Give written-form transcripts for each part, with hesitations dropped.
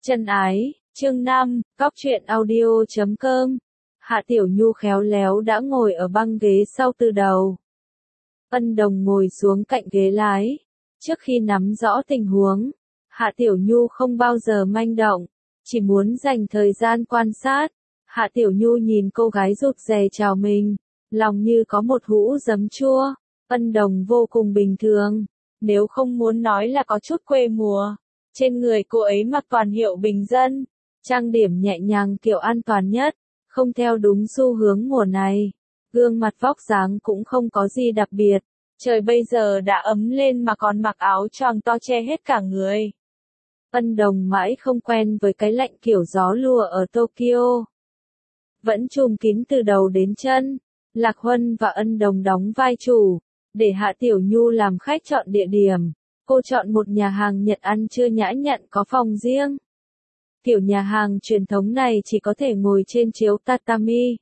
Chân ái, chương 5, Cóc truyện audio.com. Hạ Tiểu Nhu khéo léo đã ngồi ở băng ghế sau từ đầu. Ân Đồng ngồi xuống cạnh ghế lái. Trước khi nắm rõ tình huống, Hạ Tiểu Nhu không bao giờ manh động, chỉ muốn dành thời gian quan sát. Hạ Tiểu Nhu nhìn cô gái rụt rè chào mình, lòng như có một hũ giấm chua. Ân Đồng vô cùng bình thường, nếu không muốn nói là có chút quê mùa. Trên người cô ấy mặc toàn hiệu bình dân, trang điểm nhẹ nhàng kiểu an toàn nhất, không theo đúng xu hướng mùa này. Gương mặt vóc dáng cũng không có gì đặc biệt. Trời bây giờ đã ấm lên mà còn mặc áo choàng to che hết cả người. Ân Đồng mãi không quen với cái lạnh kiểu gió lùa ở Tokyo. Vẫn trùm kín từ đầu đến chân. Lạc Huân và Ân Đồng đóng vai chủ, để Hạ Tiểu Nhu làm khách chọn địa điểm. Cô chọn một nhà hàng Nhật ăn trưa nhã nhặn có phòng riêng. Kiểu nhà hàng truyền thống này chỉ có thể ngồi trên chiếu tatami.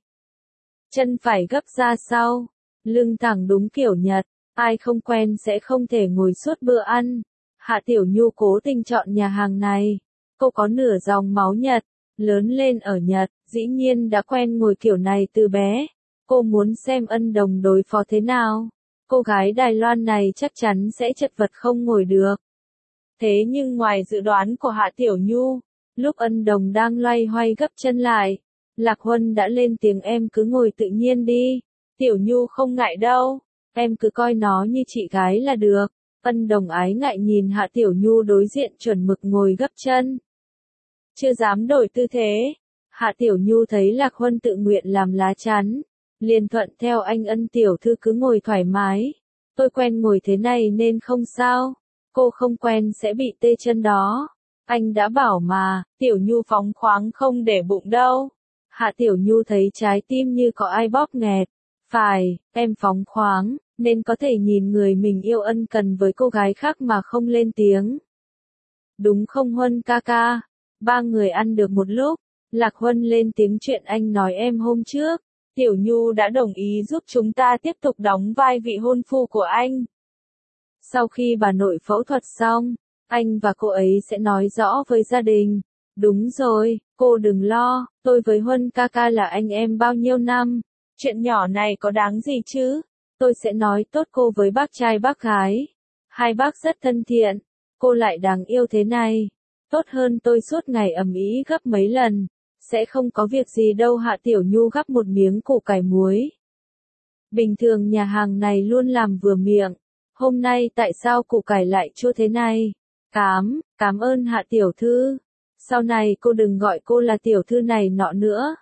Chân phải gấp ra sau, lưng thẳng đúng kiểu Nhật, ai không quen sẽ không thể ngồi suốt bữa ăn. Hạ Tiểu Nhu cố tình chọn nhà hàng này. Cô có nửa dòng máu Nhật, lớn lên ở Nhật, dĩ nhiên đã quen ngồi kiểu này từ bé. Cô muốn xem Ân Đồng đối phó thế nào. Cô gái Đài Loan này chắc chắn sẽ chật vật không ngồi được. Thế nhưng ngoài dự đoán của Hạ Tiểu Nhu, lúc Ân Đồng đang loay hoay gấp chân lại, Lạc Huân đã lên tiếng em cứ ngồi tự nhiên đi. Tiểu Nhu không ngại đâu, em cứ coi nó như chị gái là được. Ân Đồng ái ngại nhìn Hạ Tiểu Nhu đối diện chuẩn mực ngồi gấp chân. Chưa dám đổi tư thế, Hạ Tiểu Nhu thấy Lạc Huân tự nguyện làm lá chắn. Liền thuận theo anh. Ân tiểu thư cứ ngồi thoải mái. Tôi quen ngồi thế này nên không sao. Cô không quen sẽ bị tê chân đó. Anh đã bảo mà, Tiểu Nhu phóng khoáng không để bụng đâu. Hạ Tiểu Nhu thấy trái tim như có ai bóp nghẹt. Phải, em phóng khoáng, nên có thể nhìn người mình yêu ân cần với cô gái khác mà không lên tiếng. Đúng không Huân ca ca? Ba người ăn được một lúc, Lạc Huân lên tiếng chuyện anh nói em hôm trước. Tiểu Nhu đã đồng ý giúp chúng ta tiếp tục đóng vai vị hôn phu của anh. Sau khi bà nội phẫu thuật xong, anh và cô ấy sẽ nói rõ với gia đình. Đúng rồi, cô đừng lo, tôi với Huân ca ca là anh em bao nhiêu năm. Chuyện nhỏ này có đáng gì chứ? Tôi sẽ nói tốt cô với bác trai bác gái. Hai bác rất thân thiện, cô lại đáng yêu thế này. Tốt hơn tôi suốt ngày ầm ĩ gấp mấy lần. Sẽ không có việc gì đâu. Hạ Tiểu Nhu gắp một miếng củ cải muối. Bình thường nhà hàng này luôn làm vừa miệng. Hôm nay tại sao củ cải lại chua thế này? Cảm ơn Hạ Tiểu Thư. Sau này cô đừng gọi cô là Tiểu Thư này nọ nữa.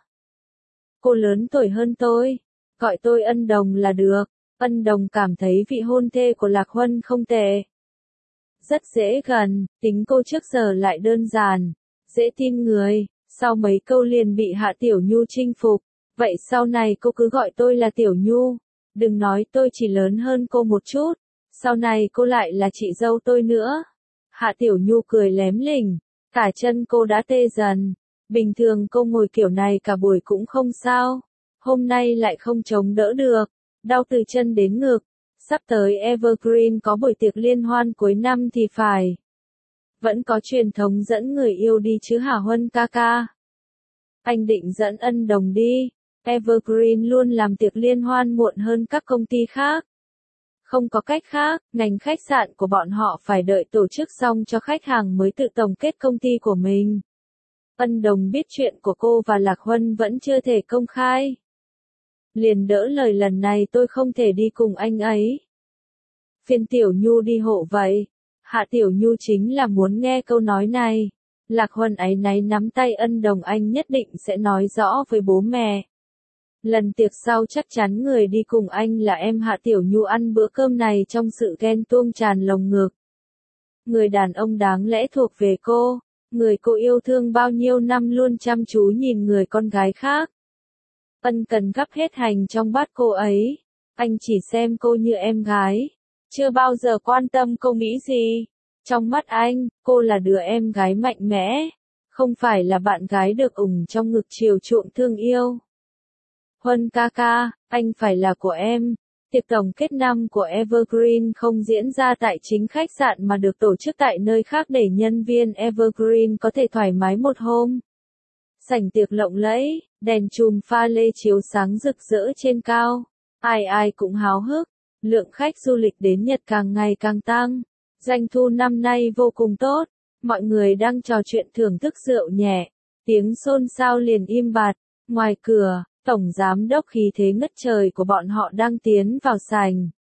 Cô lớn tuổi hơn tôi. Gọi tôi Ân Đồng là được. Ân Đồng cảm thấy vị hôn thê của Lạc Huân không tệ. Rất dễ gần, tính cô trước giờ lại đơn giản, dễ tin người. Sau mấy câu liền bị Hạ Tiểu Nhu chinh phục. Vậy sau này cô cứ gọi tôi là Tiểu Nhu. Đừng nói tôi chỉ lớn hơn cô một chút. Sau này cô lại là chị dâu tôi nữa. Hạ Tiểu Nhu cười lém lỉnh. Cả chân cô đã tê dần. Bình thường cô ngồi kiểu này cả buổi cũng không sao. Hôm nay lại không chống đỡ được. Đau từ chân đến ngực. Sắp tới Evergreen có buổi tiệc liên hoan cuối năm thì phải. Vẫn có truyền thống dẫn người yêu đi chứ hả Huân ca ca? Anh định dẫn Ân Đồng đi. Evergreen luôn làm tiệc liên hoan muộn hơn các công ty khác. Không có cách khác, ngành khách sạn của bọn họ phải đợi tổ chức xong cho khách hàng mới tự tổng kết công ty của mình. Ân Đồng biết chuyện của cô và Lạc Huân vẫn chưa thể công khai. Liền đỡ lời lần này tôi không thể đi cùng anh ấy. Phiền Tiểu Nhu đi hộ vậy. Hạ Tiểu Nhu chính là muốn nghe câu nói này. Lạc Huân áy náy nắm tay Ân Đồng anh nhất định sẽ nói rõ với bố mẹ. Lần tiệc sau chắc chắn người đi cùng anh là em. Hạ Tiểu Nhu ăn bữa cơm này trong sự ghen tuông tràn lồng ngực. Người đàn ông đáng lẽ thuộc về cô, người cô yêu thương bao nhiêu năm luôn chăm chú nhìn người con gái khác. Ân cần gắp hết hành trong bát cô ấy. Anh chỉ xem cô như em gái. Chưa bao giờ quan tâm cô nghĩ gì. Trong mắt anh, cô là đứa em gái mạnh mẽ. Không phải là bạn gái được ủng trong ngực chiều chuộng thương yêu. Huân ca ca, anh phải là của em. Tiệc tổng kết năm của Evergreen không diễn ra tại chính khách sạn mà được tổ chức tại nơi khác để nhân viên Evergreen có thể thoải mái một hôm. Sảnh tiệc lộng lẫy, đèn chùm pha lê chiếu sáng rực rỡ trên cao. Ai ai cũng háo hức. Lượng khách du lịch đến Nhật càng ngày càng tăng. Doanh thu năm nay vô cùng tốt. Mọi người đang trò chuyện thưởng thức rượu nhẹ. Tiếng xôn xao liền im bặt. Ngoài cửa, tổng giám đốc khí thế ngất trời của bọn họ đang tiến vào sảnh.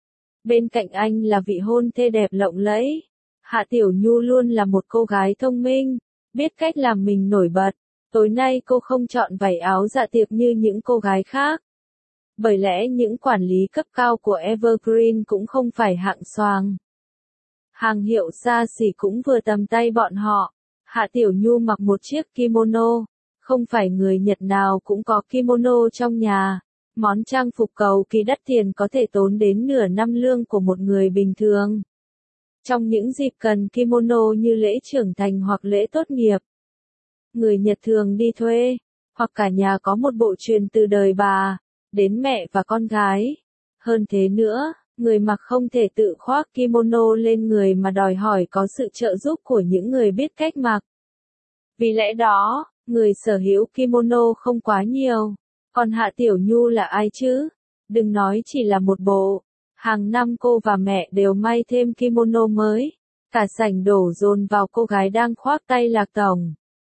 Bên cạnh anh là vị hôn thê đẹp lộng lẫy. Hạ Tiểu Nhu luôn là một cô gái thông minh, biết cách làm mình nổi bật. Tối nay cô không chọn váy áo dạ tiệc như những cô gái khác. Bởi lẽ những quản lý cấp cao của Evergreen cũng không phải hạng xoàng. Hàng hiệu xa xỉ cũng vừa tầm tay bọn họ. Hạ Tiểu Nhu mặc một chiếc kimono. Không phải người Nhật nào cũng có kimono trong nhà. Món trang phục cầu kỳ đắt tiền có thể tốn đến nửa năm lương của một người bình thường. Trong những dịp cần kimono như lễ trưởng thành hoặc lễ tốt nghiệp, người Nhật thường đi thuê, hoặc cả nhà có một bộ truyền từ đời bà, đến mẹ và con gái. Hơn thế nữa, người mặc không thể tự khoác kimono lên người mà đòi hỏi có sự trợ giúp của những người biết cách mặc. Vì lẽ đó, người sở hữu kimono không quá nhiều. Còn Hạ Tiểu Nhu là ai chứ? Đừng nói chỉ là một bộ. Hàng năm cô và mẹ đều may thêm kimono mới. Cả sảnh đổ dồn vào cô gái đang khoác tay Lạc Tổng.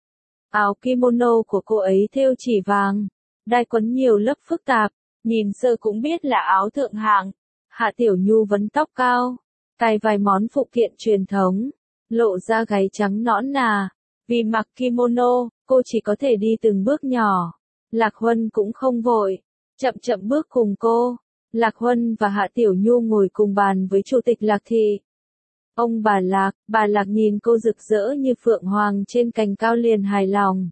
Áo kimono của cô ấy thêu chỉ vàng, đai quấn nhiều lớp phức tạp, nhìn sơ cũng biết là áo thượng hạng. Hạ Tiểu Nhu vấn tóc cao, cài vài món phụ kiện truyền thống, lộ ra gáy trắng nõn nà. Vì mặc kimono, cô chỉ có thể đi từng bước nhỏ. Lạc Huân cũng không vội, chậm chậm bước cùng cô. Lạc Huân và Hạ Tiểu Nhu ngồi cùng bàn với Chủ tịch Lạc Thị. Ông bà Lạc nhìn cô rực rỡ như Phượng Hoàng trên cành cao liền hài lòng.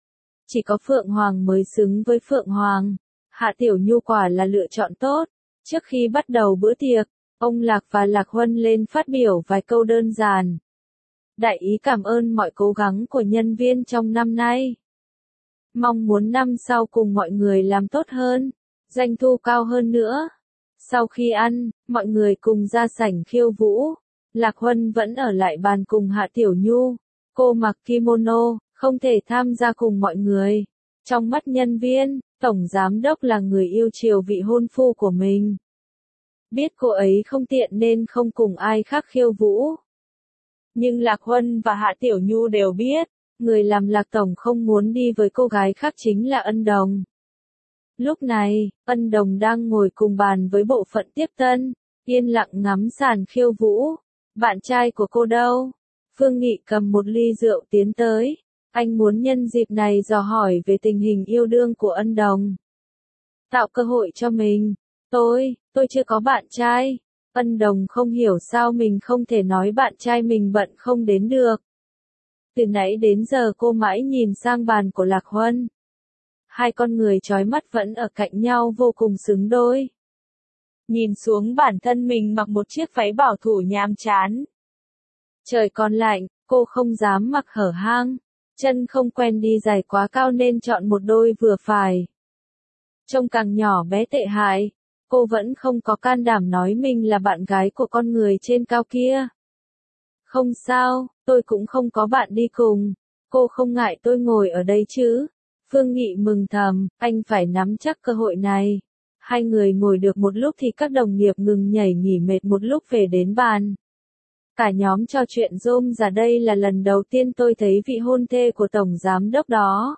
Chỉ có Phượng Hoàng mới xứng với Phượng Hoàng. Hạ Tiểu Nhu quả là lựa chọn tốt. Trước khi bắt đầu bữa tiệc, ông Lạc và Lạc Huân lên phát biểu vài câu đơn giản. Đại ý cảm ơn mọi cố gắng của nhân viên trong năm nay. Mong muốn năm sau cùng mọi người làm tốt hơn, doanh thu cao hơn nữa. Sau khi ăn, mọi người cùng ra sảnh khiêu vũ. Lạc Huân vẫn ở lại bàn cùng Hạ Tiểu Nhu. Cô mặc kimono, không thể tham gia cùng mọi người. Trong mắt nhân viên, tổng giám đốc là người yêu chiều vị hôn phu của mình. Biết cô ấy không tiện nên không cùng ai khác khiêu vũ. Nhưng Lạc Huân và Hạ Tiểu Nhu đều biết, người làm Lạc Tổng không muốn đi với cô gái khác chính là Ân Đồng. Lúc này, Ân Đồng đang ngồi cùng bàn với bộ phận tiếp tân, yên lặng ngắm sàn khiêu vũ. Bạn trai của cô đâu? Phương Nghị cầm một ly rượu tiến tới. Anh muốn nhân dịp này dò hỏi về tình hình yêu đương của Ân Đồng. Tạo cơ hội cho mình. Tôi chưa có bạn trai. Ân Đồng không hiểu sao mình không thể nói bạn trai mình bận không đến được. Từ nãy đến giờ cô mãi nhìn sang bàn của Lạc Huân. Hai con người chói mắt vẫn ở cạnh nhau vô cùng xứng đôi. Nhìn xuống bản thân mình mặc một chiếc váy bảo thủ nhàm chán. Trời còn lạnh, cô không dám mặc hở hang. Chân không quen đi giày quá cao nên chọn một đôi vừa phải. Trông càng nhỏ bé tệ hại, cô vẫn không có can đảm nói mình là bạn gái của con người trên cao kia. Không sao, tôi cũng không có bạn đi cùng. Cô không ngại tôi ngồi ở đây chứ? Phương Nghị mừng thầm, anh phải nắm chắc cơ hội này. Hai người ngồi được một lúc thì các đồng nghiệp ngừng nhảy nghỉ mệt một lúc về đến bàn. Cả nhóm trò chuyện rôm rả đây là lần đầu tiên tôi thấy vị hôn thê của tổng giám đốc đó.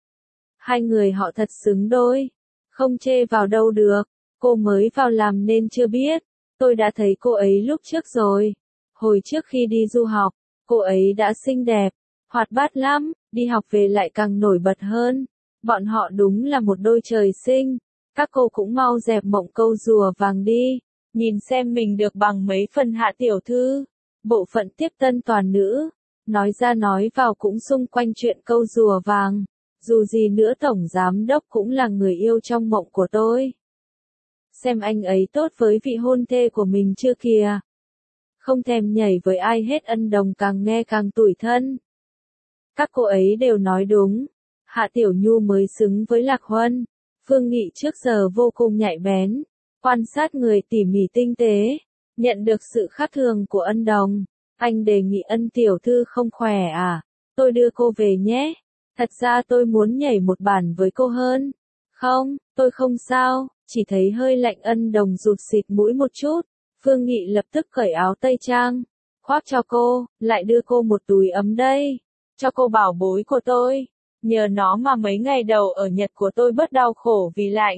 Hai người họ thật xứng đôi. Không chê vào đâu được. Cô mới vào làm nên chưa biết. Tôi đã thấy cô ấy lúc trước rồi. Hồi trước khi đi du học, cô ấy đã xinh đẹp, hoạt bát lắm, đi học về lại càng nổi bật hơn. Bọn họ đúng là một đôi trời sinh. Các cô cũng mau dẹp mộng câu rùa vàng đi. Nhìn xem mình được bằng mấy phần Hạ tiểu thư. Bộ phận tiếp tân toàn nữ. Nói ra nói vào cũng xung quanh chuyện câu rùa vàng. Dù gì nữa tổng giám đốc cũng là người yêu trong mộng của tôi. Xem anh ấy tốt với vị hôn thê của mình chưa kìa. Không thèm nhảy với ai hết. Ân Đồng càng nghe càng tủi thân. Các cô ấy đều nói đúng. Hạ Tiểu Nhu mới xứng với Lạc Huân. Phương Nghị trước giờ vô cùng nhạy bén. Quan sát người tỉ mỉ tinh tế, nhận được sự khác thường của Ân Đồng. Anh đề nghị Ân tiểu thư không khỏe à? Tôi đưa cô về nhé. Thật ra tôi muốn nhảy một bản với cô hơn. Không, tôi không sao, chỉ thấy hơi lạnh. Ân Đồng rụt xịt mũi một chút. Phương Nghị lập tức cởi áo tây trang, khoác cho cô, lại đưa cô một túi ấm đây. Cho cô bảo bối của tôi. Nhờ nó mà mấy ngày đầu ở Nhật của tôi bớt đau khổ vì lạnh.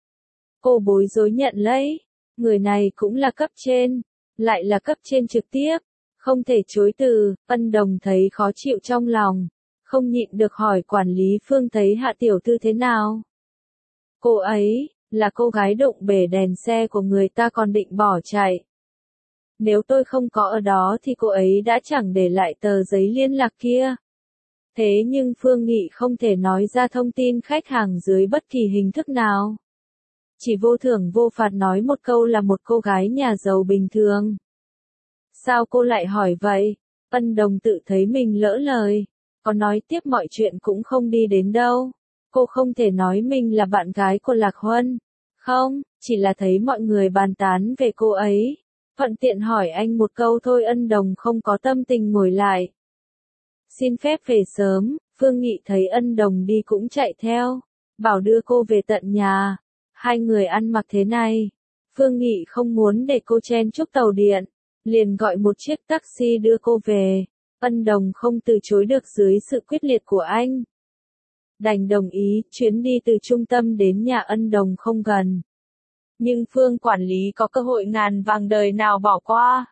Cô bối rối nhận lấy. Người này cũng là cấp trên, lại là cấp trên trực tiếp. Không thể chối từ. Ân Đồng thấy khó chịu trong lòng, không nhịn được hỏi quản lý Phương thấy Hạ tiểu thư thế nào. Cô ấy là cô gái đụng bể đèn xe của người ta còn định bỏ chạy. Nếu tôi không có ở đó thì cô ấy đã chẳng để lại tờ giấy liên lạc kia. Thế nhưng Phương Nghị không thể nói ra thông tin khách hàng dưới bất kỳ hình thức nào. Chỉ vô thưởng vô phạt nói một câu là một cô gái nhà giàu bình thường. Sao cô lại hỏi vậy? Ân Đồng tự thấy mình lỡ lời. Có nói tiếp mọi chuyện cũng không đi đến đâu. Cô không thể nói mình là bạn gái của Lạc Huân. Không, chỉ là thấy mọi người bàn tán về cô ấy. Thuận tiện hỏi anh một câu thôi. Ân Đồng không có tâm tình ngồi lại. Xin phép về sớm. Phương Nghị thấy Ân Đồng đi cũng chạy theo, bảo đưa cô về tận nhà. Hai người ăn mặc thế này, Phương Nghị không muốn để cô chen chúc tàu điện, liền gọi một chiếc taxi đưa cô về. Ân Đồng không từ chối được dưới sự quyết liệt của anh. Đành đồng ý. Chuyến đi từ trung tâm đến nhà Ân Đồng không gần, nhưng Phương quản lý có cơ hội ngàn vàng đời nào bỏ qua.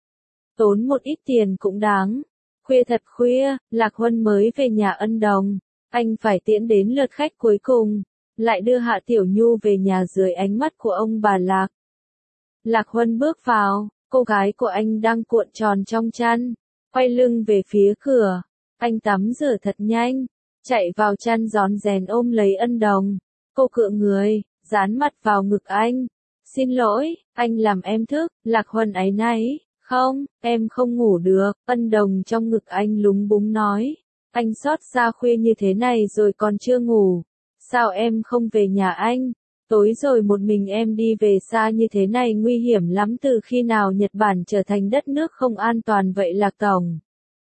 Tốn một ít tiền cũng đáng. Khuya thật khuya, Lạc Huân mới về nhà Ân Đồng. Anh phải tiễn đến lượt khách cuối cùng, lại đưa Hạ Tiểu Nhu về nhà dưới ánh mắt của ông bà Lạc. Lạc Huân bước vào, cô gái của anh đang cuộn tròn trong chăn, quay lưng về phía cửa. Anh tắm rửa thật nhanh, chạy vào chăn rón rén ôm lấy Ân Đồng. Cô cựa người, dán mặt vào ngực anh. Xin lỗi, anh làm em thức. Lạc Huân áy náy. Không, em không ngủ được. Ân Đồng trong ngực anh lúng búng nói. Anh xót xa khuya như thế này rồi còn chưa ngủ. Sao em không về nhà anh? Tối rồi một mình em đi về xa như thế này nguy hiểm lắm. Từ khi nào Nhật Bản trở thành đất nước không an toàn vậy Lạc Tổng?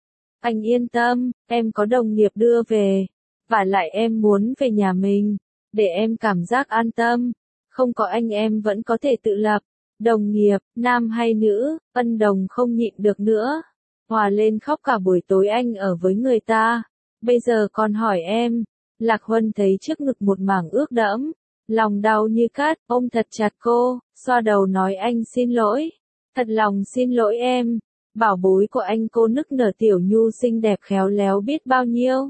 Anh yên tâm, em có đồng nghiệp đưa về. Vả lại em muốn về nhà mình, để em cảm giác an tâm. Không có anh em vẫn có thể tự lập. Đồng nghiệp, nam hay nữ? Ân Đồng không nhịn được nữa. Hòa lên khóc cả buổi tối. Anh ở với người ta, bây giờ còn hỏi em. Lạc Huân thấy trước ngực một mảng ướt đẫm, lòng đau như cát, ôm thật chặt cô, xoa đầu nói anh xin lỗi. Thật lòng xin lỗi em. Bảo bối của anh. Cô nức nở. Tiểu Nhu xinh đẹp khéo léo biết bao nhiêu.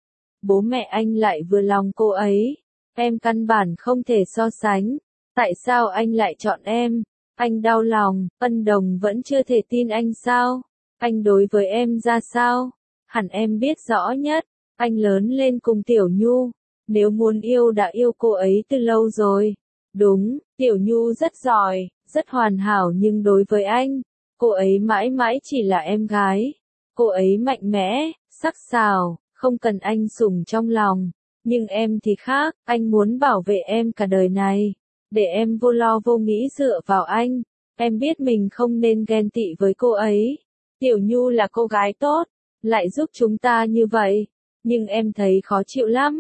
Bố mẹ anh lại vừa lòng cô ấy. Em căn bản không thể so sánh. Tại sao anh lại chọn em? Anh đau lòng. Ân Đồng vẫn chưa thể tin anh sao? Anh đối với em ra sao? Hẳn em biết rõ nhất. Anh lớn lên cùng Tiểu Nhu. Nếu muốn yêu đã yêu cô ấy từ lâu rồi. Đúng, Tiểu Nhu rất giỏi, rất hoàn hảo nhưng đối với anh, cô ấy mãi mãi chỉ là em gái. Cô ấy mạnh mẽ, sắc sảo, không cần anh sủng trong lòng. Nhưng em thì khác, anh muốn bảo vệ em cả đời này. Để em vô lo vô nghĩ dựa vào anh. Em biết mình không nên ghen tị với cô ấy. Tiểu Nhu là cô gái tốt, lại giúp chúng ta như vậy. Nhưng em thấy khó chịu lắm.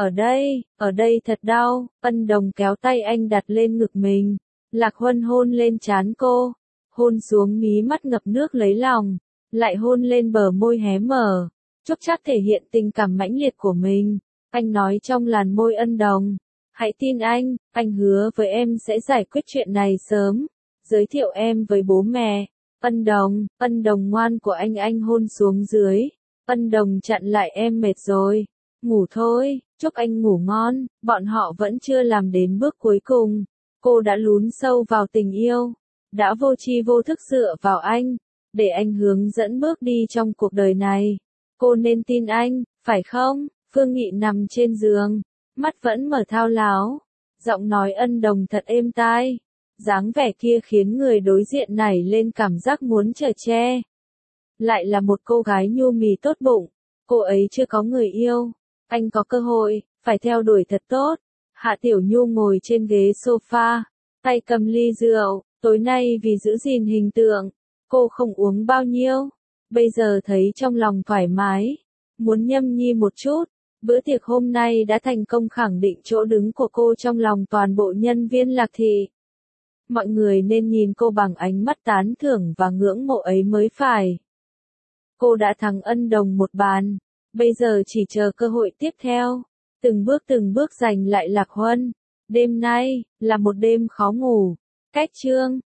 Ở đây thật đau. Ân Đồng kéo tay anh đặt lên ngực mình. Lạc Huân hôn lên trán cô, hôn xuống mí mắt ngập nước lấy lòng, lại hôn lên bờ môi hé mở, chốc chát thể hiện tình cảm mãnh liệt của mình. Anh nói trong làn môi Ân Đồng, hãy tin anh hứa với em sẽ giải quyết chuyện này sớm, giới thiệu em với bố mẹ. Ân Đồng ngoan của anh hôn xuống dưới. Ân Đồng chặn lại em mệt rồi, ngủ thôi, chúc anh ngủ ngon. Bọn họ vẫn chưa làm đến bước cuối cùng. Cô đã lún sâu vào tình yêu, đã vô tri vô thức dựa vào anh, để anh hướng dẫn bước đi trong cuộc đời này. Cô nên tin anh, phải không? Phương Nghị nằm trên giường, mắt vẫn mở thao láo, giọng nói Ân Đồng thật êm tai. Dáng vẻ kia khiến người đối diện nảy lên cảm giác muốn chở che. Lại là một cô gái nhu mì tốt bụng, cô ấy chưa có người yêu, anh có cơ hội, phải theo đuổi thật tốt. Hạ Tiểu Nhu ngồi trên ghế sofa, tay cầm ly rượu, tối nay vì giữ gìn hình tượng, cô không uống bao nhiêu, bây giờ thấy trong lòng thoải mái, muốn nhâm nhi một chút. Bữa tiệc hôm nay đã thành công khẳng định chỗ đứng của cô trong lòng toàn bộ nhân viên Lạc Thị. Mọi người nên nhìn cô bằng ánh mắt tán thưởng và ngưỡng mộ ấy mới phải. Cô đã thắng Ân Đồng một bàn, bây giờ chỉ chờ cơ hội tiếp theo, từng bước giành lại Lạc Huân. Đêm nay là một đêm khó ngủ. Cách chương